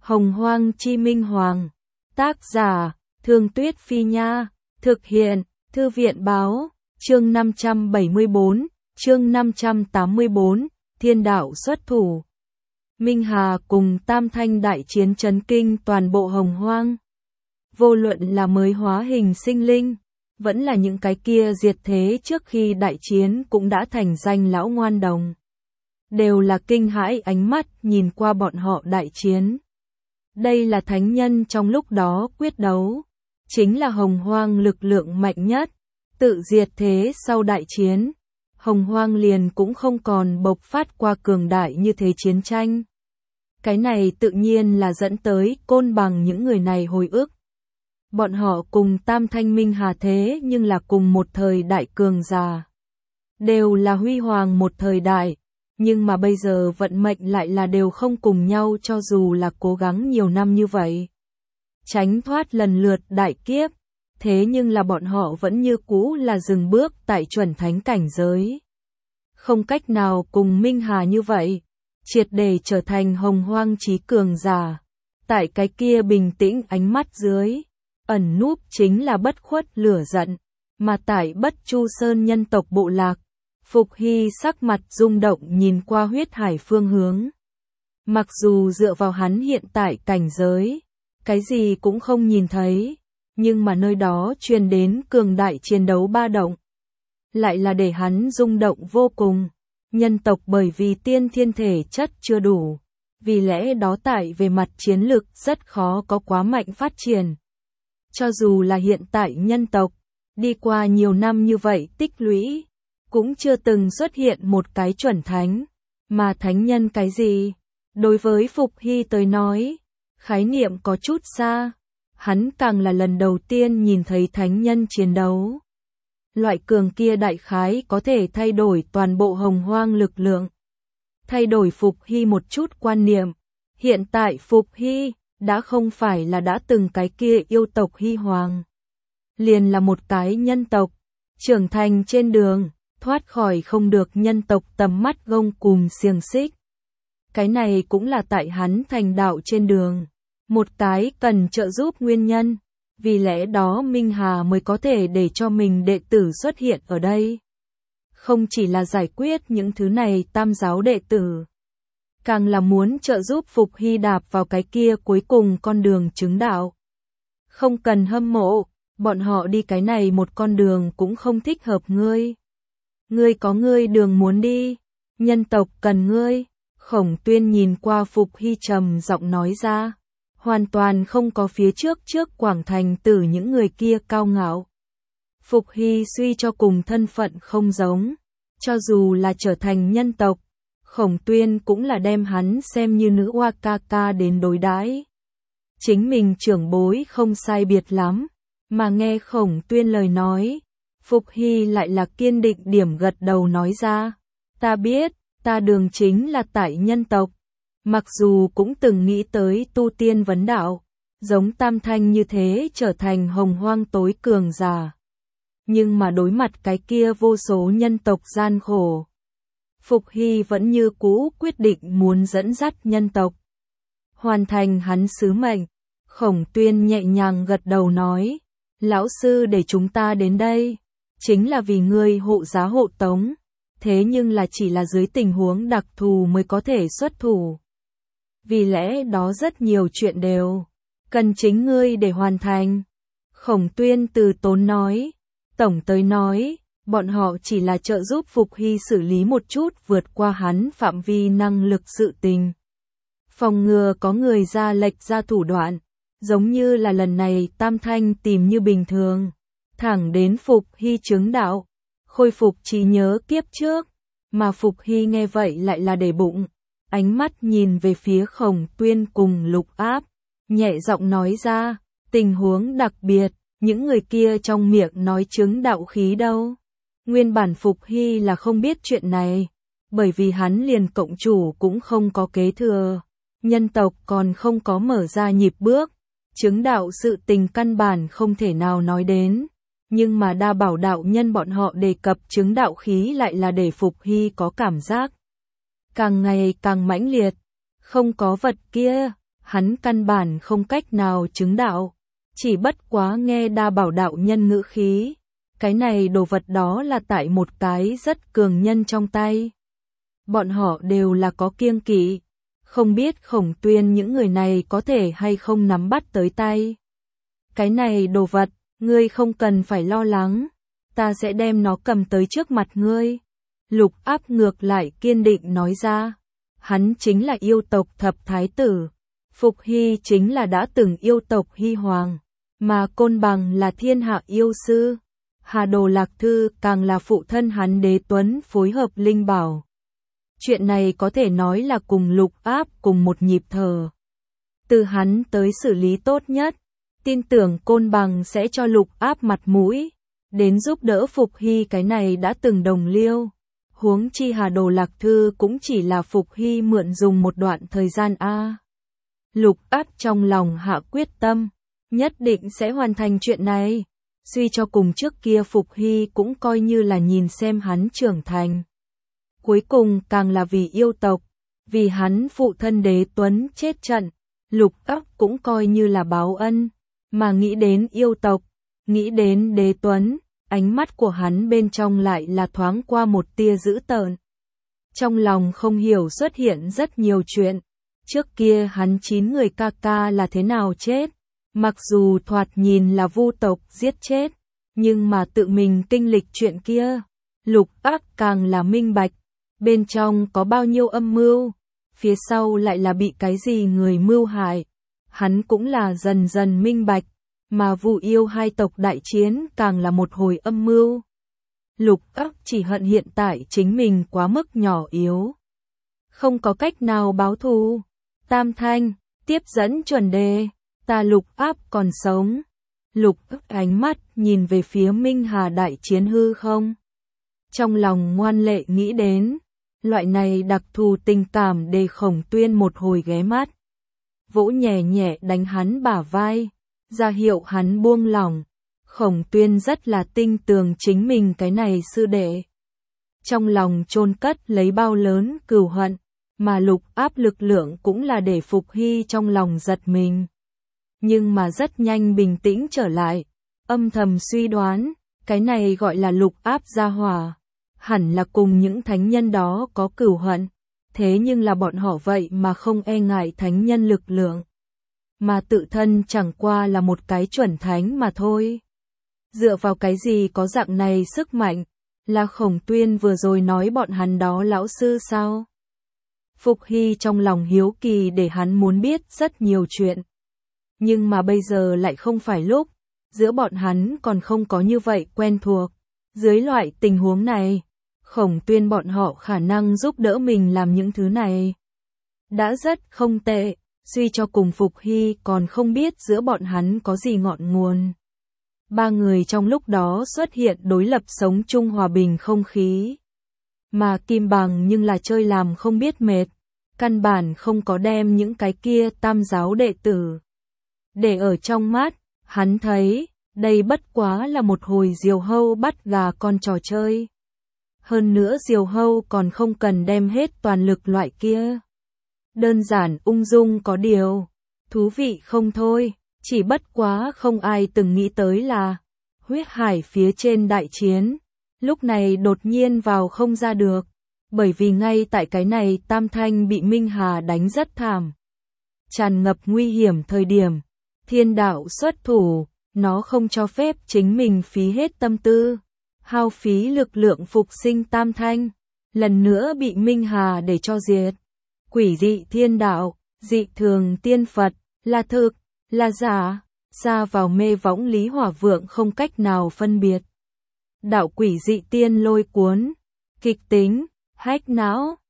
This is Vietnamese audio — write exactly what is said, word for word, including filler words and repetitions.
Hồng Hoang Chi Minh Hoàng. Tác giả, Thương Tuyết Phi Nha. Thực hiện, Thư viện Báo. Chương năm trăm bảy mươi bốn, chương năm trăm tám mươi bốn, Thiên Đạo xuất thủ. Minh Hà cùng Tam Thanh đại chiến chấn kinh toàn bộ Hồng Hoang. Vô luận là mới hóa hình sinh linh, vẫn là những cái kia diệt thế trước khi đại chiến cũng đã thành danh lão ngoan đồng. Đều là kinh hãi ánh mắt nhìn qua bọn họ đại chiến. Đây là thánh nhân trong lúc đó quyết đấu, chính là Hồng Hoang lực lượng mạnh nhất. Tự diệt thế sau đại chiến, Hồng Hoang liền cũng không còn bộc phát qua cường đại như thế chiến tranh. Cái này tự nhiên là dẫn tới côn bằng những người này hồi ức. Bọn họ cùng Tam Thanh Minh Hà thế nhưng là cùng một thời đại cường giả. Đều là huy hoàng một thời đại, nhưng mà bây giờ vận mệnh lại là đều không cùng nhau cho dù là cố gắng nhiều năm như vậy. Tránh thoát lần lượt đại kiếp, thế nhưng là bọn họ vẫn như cũ là dừng bước tại chuẩn thánh cảnh giới. Không cách nào cùng Minh Hà như vậy, triệt để trở thành Hồng Hoang chí cường giả. Tại cái kia bình tĩnh ánh mắt dưới, ẩn núp chính là bất khuất lửa giận, mà tại Bất Chu Sơn nhân tộc bộ lạc, Phục Hy sắc mặt rung động nhìn qua huyết hải phương hướng. Mặc dù dựa vào hắn hiện tại cảnh giới, cái gì cũng không nhìn thấy, nhưng mà nơi đó truyền đến cường đại chiến đấu ba động. Lại là để hắn rung động vô cùng. Nhân tộc bởi vì tiên thiên thể chất chưa đủ, vì lẽ đó tại về mặt chiến lực rất khó có quá mạnh phát triển. Cho dù là hiện tại nhân tộc, đi qua nhiều năm như vậy tích lũy, cũng chưa từng xuất hiện một cái chuẩn thánh. Mà thánh nhân cái gì? Đối với Phục Hy tới nói, khái niệm có chút xa. Hắn càng là lần đầu tiên nhìn thấy thánh nhân chiến đấu. Loại cường kia đại khái có thể thay đổi toàn bộ Hồng Hoang lực lượng. Thay đổi Phục Hy một chút quan niệm. Hiện tại Phục Hy đã không phải là đã từng cái kia yêu tộc Hy Hoàng. Liền là một cái nhân tộc, trưởng thành trên đường, thoát khỏi không được nhân tộc tầm mắt gông cùm xiềng xích. Cái này cũng là tại hắn thành đạo trên đường. Một cái cần trợ giúp nguyên nhân, vì lẽ đó Minh Hà mới có thể để cho mình đệ tử xuất hiện ở đây. Không chỉ là giải quyết những thứ này tam giáo đệ tử, càng là muốn trợ giúp Phục Hy đạp vào cái kia cuối cùng con đường chứng đạo. Không cần hâm mộ, bọn họ đi cái này một con đường cũng không thích hợp ngươi. Ngươi có ngươi đường muốn đi, nhân tộc cần ngươi. Khổng Tuyên nhìn qua Phục Hy trầm giọng nói ra. Hoàn toàn không có phía trước trước Quảng Thành Tử những người kia cao ngạo. Phục Hy suy cho cùng thân phận không giống, cho dù là trở thành nhân tộc, Khổng Tuyên cũng là đem hắn xem như nữ oa ca ca đến đối đãi. Chính mình trưởng bối không sai biệt lắm, mà nghe Khổng Tuyên lời nói, Phục Hy lại là kiên định điểm gật đầu nói ra, ta biết, ta đường chính là tại nhân tộc. Mặc dù cũng từng nghĩ tới tu tiên vấn đạo, giống Tam Thanh như thế trở thành Hồng Hoang tối cường giả. Nhưng mà đối mặt cái kia vô số nhân tộc gian khổ, Phục Hy vẫn như cũ quyết định muốn dẫn dắt nhân tộc. Hoàn thành hắn sứ mệnh, Khổng Tuyên nhẹ nhàng gật đầu nói, lão sư để chúng ta đến đây, chính là vì ngươi hộ giá hộ tống, thế nhưng là chỉ là dưới tình huống đặc thù mới có thể xuất thủ. Vì lẽ đó rất nhiều chuyện đều cần chính ngươi để hoàn thành. Khổng Tuyên từ tốn nói, tổng tới nói, bọn họ chỉ là trợ giúp Phục Hy xử lý một chút vượt qua hắn phạm vi năng lực sự tình. Phòng ngừa có người ra lệch ra thủ đoạn, giống như là lần này Tam Thanh tìm như bình thường, thẳng đến Phục Hy chứng đạo, khôi phục trí nhớ kiếp trước, mà Phục Hy nghe vậy lại là để bụng. Ánh mắt nhìn về phía Khổng Tuyên cùng Lục Áp, nhẹ giọng nói ra, tình huống đặc biệt, những người kia trong miệng nói chứng đạo khí đâu. Nguyên bản Phục Hy là không biết chuyện này, bởi vì hắn liền cộng chủ cũng không có kế thừa, nhân tộc còn không có mở ra nhịp bước, chứng đạo sự tình căn bản không thể nào nói đến. Nhưng mà đa bảo đạo nhân bọn họ đề cập chứng đạo khí lại là để Phục Hy có cảm giác càng ngày càng mãnh liệt. Không có vật kia, hắn căn bản không cách nào chứng đạo, chỉ bất quá nghe đa bảo đạo nhân ngữ khí. Cái này đồ vật đó là tại một cái rất cường nhân trong tay. Bọn họ đều là có kiêng kỵ, không biết Khổng Tuyên những người này có thể hay không nắm bắt tới tay. Cái này đồ vật, ngươi không cần phải lo lắng, ta sẽ đem nó cầm tới trước mặt ngươi. Lục Áp ngược lại kiên định nói ra, hắn chính là yêu tộc thập thái tử, Phục Hy chính là đã từng yêu tộc Hy Hoàng, mà Côn Bằng là thiên hạ yêu sư, Hà Đồ Lạc Thư càng là phụ thân hắn Đế Tuấn phối hợp linh bảo. Chuyện này có thể nói là cùng Lục Áp cùng một nhịp thở. Từ hắn tới xử lý tốt nhất, tin tưởng Côn Bằng sẽ cho Lục Áp mặt mũi, đến giúp đỡ Phục Hy cái này đã từng đồng liêu. Huống chi Hà Đồ Lạc Thư cũng chỉ là Phục Hy mượn dùng một đoạn thời gian a. Lục Áp trong lòng hạ quyết tâm, nhất định sẽ hoàn thành chuyện này. Suy cho cùng trước kia Phục Hy cũng coi như là nhìn xem hắn trưởng thành. Cuối cùng càng là vì yêu tộc, vì hắn phụ thân Đế Tuấn chết trận, Lục Áp cũng coi như là báo ân, mà nghĩ đến yêu tộc, nghĩ đến Đế Tuấn, ánh mắt của hắn bên trong lại là thoáng qua một tia dữ tợn. Trong lòng không hiểu xuất hiện rất nhiều chuyện, trước kia hắn chín người ca ca là thế nào chết, mặc dù thoạt nhìn là vu tộc giết chết, nhưng mà tự mình kinh lịch chuyện kia, Lục Áp càng là minh bạch, bên trong có bao nhiêu âm mưu, phía sau lại là bị cái gì người mưu hại, hắn cũng là dần dần minh bạch, mà Vu Yêu hai tộc đại chiến càng là một hồi âm mưu. Lục Áp chỉ hận hiện tại chính mình quá mức nhỏ yếu, không có cách nào báo thù. Tam Thanh, tiếp dẫn chuẩn đề, ta Lục Áp còn sống. Lục Áp ánh mắt nhìn về phía Minh Hà đại chiến hư không. Trong lòng ngoan lệ nghĩ đến, loại này đặc thù tình cảm để Khổng Tuyên một hồi ghé mắt. Vỗ nhẹ nhẹ đánh hắn bả vai, ra hiệu hắn buông lỏng. Khổng Tuyên rất là tinh tường chính mình cái này sư đệ. Trong lòng chôn cất lấy bao lớn cừu hận, mà Lục Áp lực lượng cũng là để Phục Hy trong lòng giật mình. Nhưng mà rất nhanh bình tĩnh trở lại, âm thầm suy đoán, cái này gọi là Lục Áp gia hỏa, hẳn là cùng những thánh nhân đó có cừu hận, thế nhưng là bọn họ vậy mà không e ngại thánh nhân lực lượng, mà tự thân chẳng qua là một cái chuẩn thánh mà thôi. Dựa vào cái gì có dạng này sức mạnh, là Khổng Tuyên vừa rồi nói bọn hắn đó lão sư sao? Phục Hy trong lòng hiếu kỳ để hắn muốn biết rất nhiều chuyện. Nhưng mà bây giờ lại không phải lúc, giữa bọn hắn còn không có như vậy quen thuộc. Dưới loại tình huống này, Khổng Tuyên bọn họ khả năng giúp đỡ mình làm những thứ này đã rất không tệ, suy cho cùng Phục Hy còn không biết giữa bọn hắn có gì ngọn nguồn. Ba người trong lúc đó xuất hiện đối lập sống chung hòa bình không khí. Mà Kim Bằng nhưng là chơi làm không biết mệt, căn bản không có đem những cái kia tam giáo đệ tử để ở trong mắt, hắn thấy, đây bất quá là một hồi diều hâu bắt gà con trò chơi. Hơn nữa diều hâu còn không cần đem hết toàn lực loại kia. Đơn giản ung dung có điều, thú vị không thôi, chỉ bất quá không ai từng nghĩ tới là, huyết hải phía trên đại chiến, lúc này đột nhiên vào không ra được, bởi vì ngay tại cái này Tam Thanh bị Minh Hà đánh rất thảm. Tràn ngập nguy hiểm thời điểm, thiên đạo xuất thủ, nó không cho phép chính mình phí hết tâm tư, hao phí lực lượng phục sinh Tam Thanh, lần nữa bị Minh Hà để cho diệt. Quỷ dị thiên đạo, dị thường tiên Phật, là thực, là giả, xa vào mê võng Lý Hỏa Vượng không cách nào phân biệt. Đạo quỷ dị tiên lôi cuốn, kịch tính, hách não,